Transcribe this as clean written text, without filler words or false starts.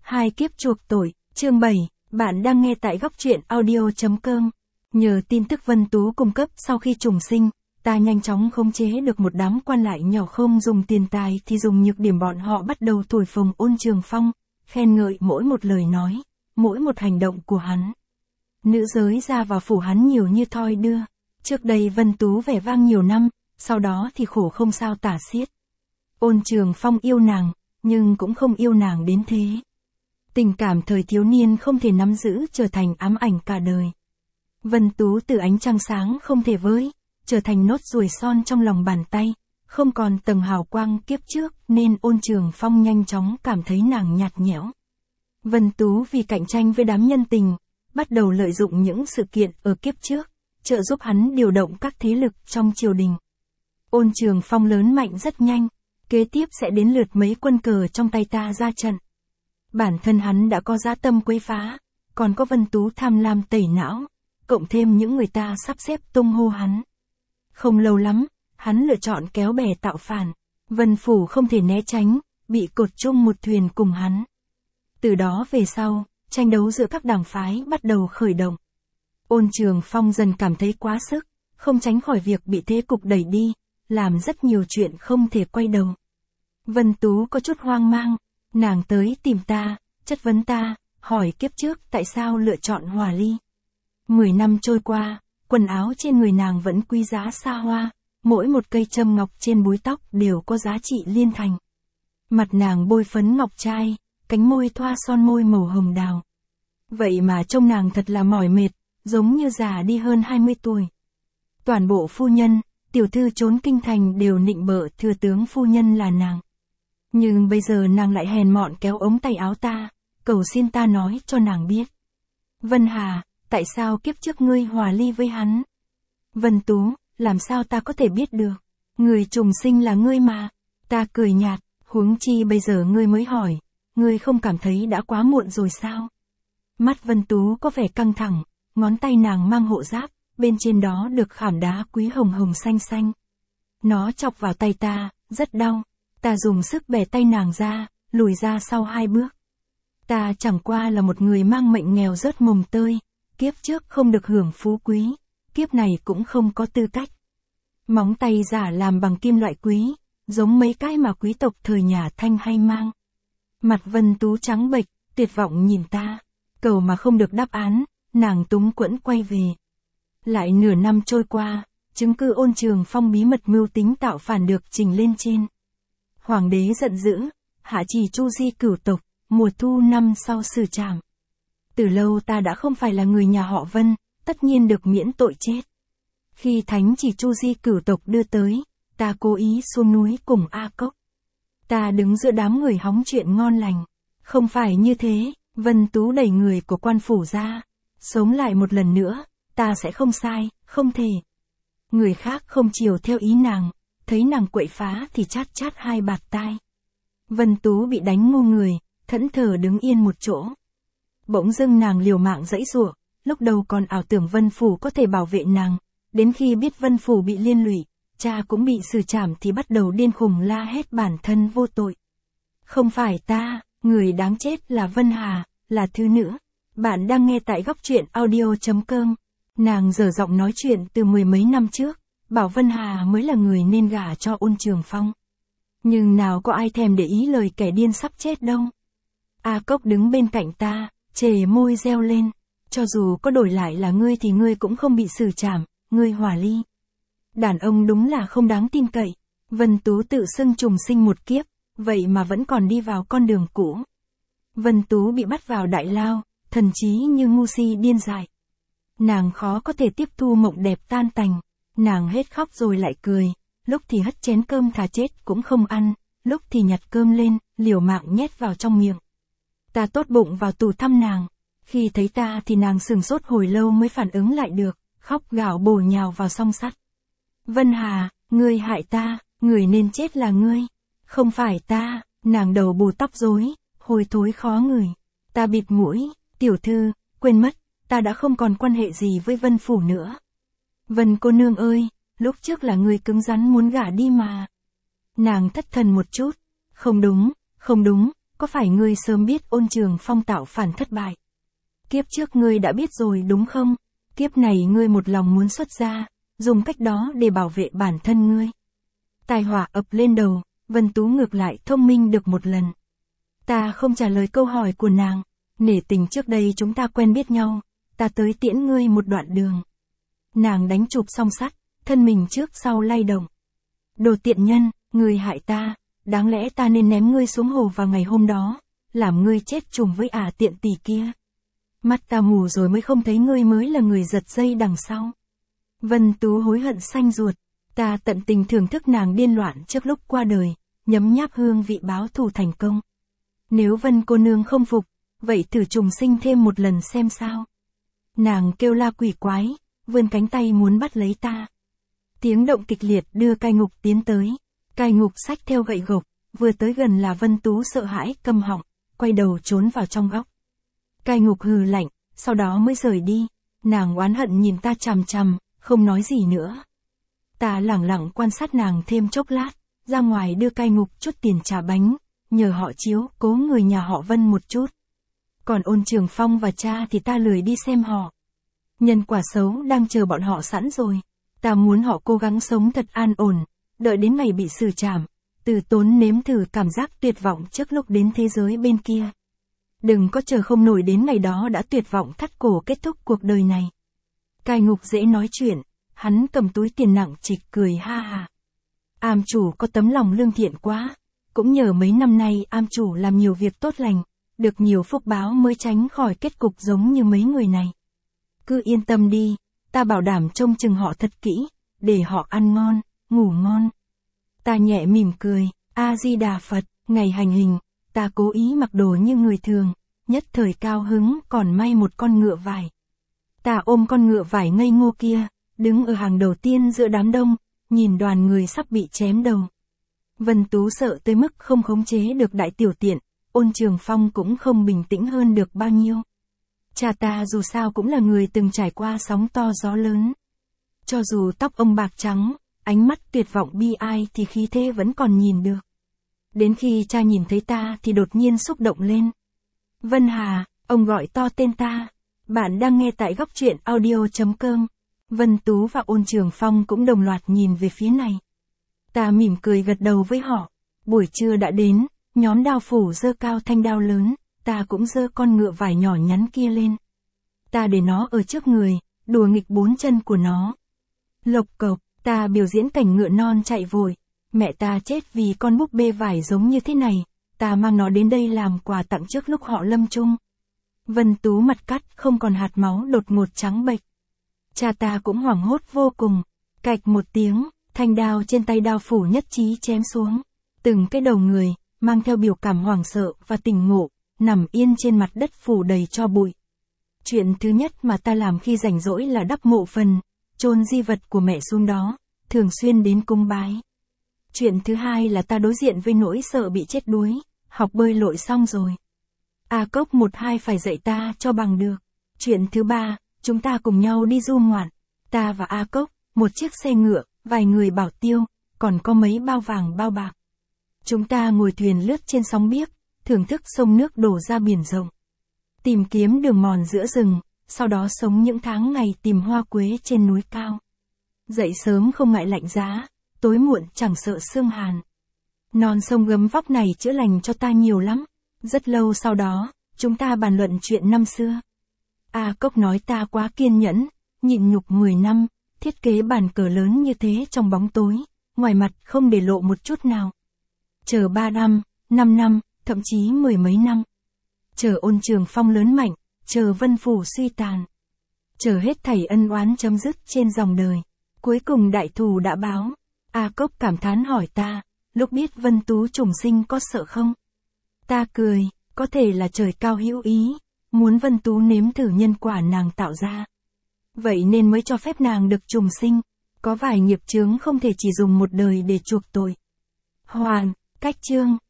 Hai kiếp chuộc tội, chương 7, bạn đang nghe tại góc truyện audio.com. Nhờ tin tức Vân Tú cung cấp sau khi trùng sinh, ta nhanh chóng khống chế được một đám quan lại nhỏ không dùng tiền tài thì dùng nhược điểm bọn họ bắt đầu thổi phồng Ôn Trường Phong, khen ngợi mỗi một lời nói, mỗi một hành động của hắn. Nữ giới ra vào phủ hắn nhiều như thoi đưa. Trước đây Vân Tú vẻ vang nhiều năm, sau đó thì khổ không sao tả xiết. Ôn Trường Phong yêu nàng, nhưng cũng không yêu nàng đến thế. Tình cảm thời thiếu niên không thể nắm giữ trở thành ám ảnh cả đời. Vân Tú từ ánh trăng sáng không thể với, trở thành nốt ruồi son trong lòng bàn tay, không còn tầng hào quang kiếp trước nên Ôn Trường Phong nhanh chóng cảm thấy nàng nhạt nhẽo. Vân Tú vì cạnh tranh với đám nhân tình, bắt đầu lợi dụng những sự kiện ở kiếp trước, trợ giúp hắn điều động các thế lực trong triều đình. Ôn Trường Phong lớn mạnh rất nhanh, kế tiếp sẽ đến lượt mấy quân cờ trong tay ta ra trận. Bản thân hắn đã có dã tâm quấy phá, còn có Vân Tú tham lam tẩy não, cộng thêm những người ta sắp xếp tung hô hắn. Không lâu lắm, hắn lựa chọn kéo bè tạo phản, Vân Phủ không thể né tránh, bị cột chung một thuyền cùng hắn. Từ đó về sau, tranh đấu giữa các đảng phái bắt đầu khởi động. Ôn Trường Phong dần cảm thấy quá sức, không tránh khỏi việc bị thế cục đẩy đi, làm rất nhiều chuyện không thể quay đầu. Vân Tú có chút hoang mang, nàng tới tìm ta, chất vấn ta, hỏi kiếp trước tại sao lựa chọn Hòa Ly. 10 năm trôi qua, quần áo trên người nàng vẫn quý giá xa hoa, mỗi một cây châm ngọc trên búi tóc đều có giá trị liên thành. Mặt nàng bôi phấn ngọc trai, cánh môi thoa son môi màu hồng đào. Vậy mà trông nàng thật là mỏi mệt, giống như già đi hơn 20 tuổi. Toàn bộ phu nhân, tiểu thư trốn kinh thành đều nịnh bợ thừa tướng phu nhân là nàng. Nhưng bây giờ nàng lại hèn mọn kéo ống tay áo ta, cầu xin ta nói cho nàng biết. Vân Hà, tại sao kiếp trước ngươi hòa ly với hắn? Vân Tú, làm sao ta có thể biết được? Người trùng sinh là ngươi mà. Ta cười nhạt, huống chi bây giờ ngươi mới hỏi, ngươi không cảm thấy đã quá muộn rồi sao? Mắt Vân Tú có vẻ căng thẳng, ngón tay nàng mang hộ giáp, bên trên đó được khảm đá quý hồng hồng xanh xanh. Nó chọc vào tay ta, rất đau. Ta dùng sức bẻ tay nàng ra, lùi ra sau 2 bước. Ta chẳng qua là một người mang mệnh nghèo rớt mồng tơi, kiếp trước không được hưởng phú quý, kiếp này cũng không có tư cách. Móng tay giả làm bằng kim loại quý, giống mấy cái mà quý tộc thời nhà Thanh hay mang. Mặt Vân Tú trắng bệch, tuyệt vọng nhìn ta, cầu mà không được đáp án, nàng túng quẫn quay về. Lại nửa năm trôi qua, chứng cứ Ôn Trường Phong bí mật mưu tính tạo phản được trình lên trên. Hoàng đế giận dữ, hạ chỉ chu di cửu tộc, mùa thu năm sau xử trảm. Từ lâu ta đã không phải là người nhà họ Vân, tất nhiên được miễn tội chết. Khi thánh chỉ chu di cửu tộc đưa tới, ta cố ý xuống núi cùng A Cốc. Ta đứng giữa đám người hóng chuyện ngon lành. Không phải như thế, Vân Tú đẩy người của quan phủ ra. Sống lại một lần nữa, ta sẽ không sai, không thể. Người khác không chiều theo ý nàng, thấy nàng quậy phá thì chát chát 2 bạt tai. Vân Tú bị đánh ngu người, thẫn thờ đứng yên một chỗ. Bỗng dưng nàng liều mạng giãy giụa, lúc đầu còn ảo tưởng Vân Phủ có thể bảo vệ nàng, đến khi biết Vân Phủ bị liên lụy, cha cũng bị xử trảm thì bắt đầu điên khùng la hét bản thân vô tội. Không phải ta, người đáng chết là Vân Hà, là thứ nữ. Bạn đang nghe tại góc truyện audio.com. Nàng dở giọng nói chuyện từ 10 mấy năm trước, bảo Vân Hà mới là người nên gả cho Ôn Trường Phong. Nhưng nào có ai thèm để ý lời kẻ điên sắp chết đâu. A Cốc đứng bên cạnh ta, chề môi reo lên, cho dù có đổi lại là ngươi thì ngươi cũng không bị xử trảm, ngươi hòa ly. Đàn ông đúng là không đáng tin cậy. Vân Tú tự xưng trùng sinh một kiếp, vậy mà vẫn còn đi vào con đường cũ. Vân Tú bị bắt vào đại lao, thần trí như ngu si điên dại. Nàng khó có thể tiếp thu mộng đẹp tan tành, nàng hết khóc rồi lại cười, lúc thì hất chén cơm thà chết cũng không ăn, lúc thì nhặt cơm lên, liều mạng nhét vào trong miệng. Ta tốt bụng vào tù thăm nàng, khi thấy ta thì nàng sửng sốt hồi lâu mới phản ứng lại được, khóc gào bổ nhào vào song sắt. Vân Hà, ngươi hại ta, người nên chết là ngươi, không phải ta. Nàng đầu bù tóc rối, hôi thối khó ngửi. Ta bịt mũi, tiểu thư, quên mất, ta đã không còn quan hệ gì với Vân Phủ nữa. Vân cô nương ơi, lúc trước là người cứng rắn muốn gả đi mà. Nàng thất thần một chút, không đúng, có phải ngươi sớm biết Ôn Trường Phong tạo phản thất bại? Kiếp trước ngươi đã biết rồi đúng không? Kiếp này ngươi một lòng muốn xuất gia, dùng cách đó để bảo vệ bản thân ngươi. Tai họa ập lên đầu, Vân Tú ngược lại thông minh được một lần. Ta không trả lời câu hỏi của nàng, nể tình trước đây chúng ta quen biết nhau, ta tới tiễn ngươi một đoạn đường. Nàng đánh chụp song sắt, thân mình trước sau lay động. Đồ tiện nhân, ngươi hại ta, đáng lẽ ta nên ném ngươi xuống hồ vào ngày hôm đó, làm ngươi chết trùng với tiện tỷ kia. Mắt ta mù rồi mới không thấy ngươi mới là người giật dây đằng sau. Vân Tú hối hận xanh ruột, ta tận tình thưởng thức nàng điên loạn trước lúc qua đời, nhấm nháp hương vị báo thù thành công. Nếu Vân cô nương không phục, vậy thử trùng sinh thêm một lần xem sao. Nàng kêu la quỷ quái, vươn cánh tay muốn bắt lấy ta. Tiếng động kịch liệt đưa Cai Ngục tiến tới. Cai Ngục xách theo gậy gộc, vừa tới gần là Vân Tú sợ hãi câm họng, quay đầu trốn vào trong góc. Cai Ngục hừ lạnh, sau đó mới rời đi. Nàng oán hận nhìn ta chằm chằm, không nói gì nữa. Ta lẳng lặng quan sát nàng thêm chốc lát, ra ngoài đưa Cai Ngục chút tiền trà bánh, nhờ họ chiếu cố người nhà họ Vân một chút. Còn Ôn Trường Phong và cha thì ta lười đi xem họ. Nhân quả xấu đang chờ bọn họ sẵn rồi. Ta muốn họ cố gắng sống thật an ổn, đợi đến ngày bị xử trảm, từ tốn nếm thử cảm giác tuyệt vọng trước lúc đến thế giới bên kia. Đừng có chờ không nổi đến ngày đó đã tuyệt vọng thắt cổ kết thúc cuộc đời này. Cai Ngục dễ nói chuyện, hắn cầm túi tiền nặng trịch cười ha ha. Am chủ có tấm lòng lương thiện quá, cũng nhờ mấy năm nay am chủ làm nhiều việc tốt lành, được nhiều phúc báo mới tránh khỏi kết cục giống như mấy người này. Cứ yên tâm đi, ta bảo đảm trông chừng họ thật kỹ, để họ ăn ngon, ngủ ngon. Ta nhẹ mỉm cười, A-di-đà Phật, ngày hành hình, ta cố ý mặc đồ như người thường, nhất thời cao hứng còn may một con ngựa vải. Ta ôm con ngựa vải ngây ngô kia, đứng ở hàng đầu tiên giữa đám đông, nhìn đoàn người sắp bị chém đầu. Vân Tú sợ tới mức không khống chế được đại tiểu tiện, Ôn Trường Phong cũng không bình tĩnh hơn được bao nhiêu. Cha ta dù sao cũng là người từng trải qua sóng to gió lớn. Cho dù tóc ông bạc trắng, ánh mắt tuyệt vọng bi ai thì khí thế vẫn còn nhìn được. Đến khi cha nhìn thấy ta thì đột nhiên xúc động lên. Vân Hà, ông gọi to tên ta. Bạn đang nghe tại góc truyện audio.com. Vân Tú và Ôn Trường Phong cũng đồng loạt nhìn về phía này. Ta mỉm cười gật đầu với họ. Buổi trưa đã đến, nhóm đao phủ giơ cao thanh đao lớn, ta cũng giơ con ngựa vải nhỏ nhắn kia lên. Ta để nó ở trước người, đùa nghịch bốn chân của nó. Lộc cộc, ta biểu diễn cảnh ngựa non chạy vội. Mẹ ta chết vì con búp bê vải giống như thế này, ta mang nó đến đây làm quà tặng trước lúc họ lâm chung. Vân Tú mặt cắt không còn hạt máu đột ngột trắng bệch. Cha ta cũng hoảng hốt vô cùng, cạch một tiếng, thanh đao trên tay đao phủ nhất trí chém xuống. Từng cái đầu người, mang theo biểu cảm hoảng sợ và tỉnh ngộ, nằm yên trên mặt đất phủ đầy tro bụi. Chuyện thứ nhất mà ta làm khi rảnh rỗi là đắp mộ phần, chôn di vật của mẹ xuống đó, thường xuyên đến cung bái. Chuyện thứ hai là ta đối diện với nỗi sợ bị chết đuối, học bơi lội xong rồi. A Cốc 1-2 phải dạy ta cho bằng được. Chuyện thứ ba, chúng ta cùng nhau đi du ngoạn. Ta và A Cốc, một chiếc xe ngựa, vài người bảo tiêu, còn có mấy bao vàng bao bạc. Chúng ta ngồi thuyền lướt trên sóng biếc, thưởng thức sông nước đổ ra biển rộng. Tìm kiếm đường mòn giữa rừng, sau đó sống những tháng ngày tìm hoa quế trên núi cao. Dậy sớm không ngại lạnh giá, tối muộn chẳng sợ sương hàn. Non sông gấm vóc này chữa lành cho ta nhiều lắm. Rất lâu sau đó, chúng ta bàn luận chuyện năm xưa. A Cốc nói ta quá kiên nhẫn, nhịn nhục 10 năm, thiết kế bàn cờ lớn như thế trong bóng tối, ngoài mặt không để lộ một chút nào. Chờ 3 năm, 5 năm, thậm chí 10 mấy năm. Chờ Ôn Trường Phong lớn mạnh, chờ Vân Phủ suy tàn. Chờ hết thảy ân oán chấm dứt trên dòng đời. Cuối cùng đại thù đã báo. A Cốc cảm thán hỏi ta, lúc biết Vân Tú trùng sinh có sợ không? Ta cười, có thể là trời cao hữu ý, muốn Vân Tú nếm thử nhân quả nàng tạo ra. Vậy nên mới cho phép nàng được trùng sinh, có vài nghiệp chướng không thể chỉ dùng một đời để chuộc tội. Hoàn, cách chương.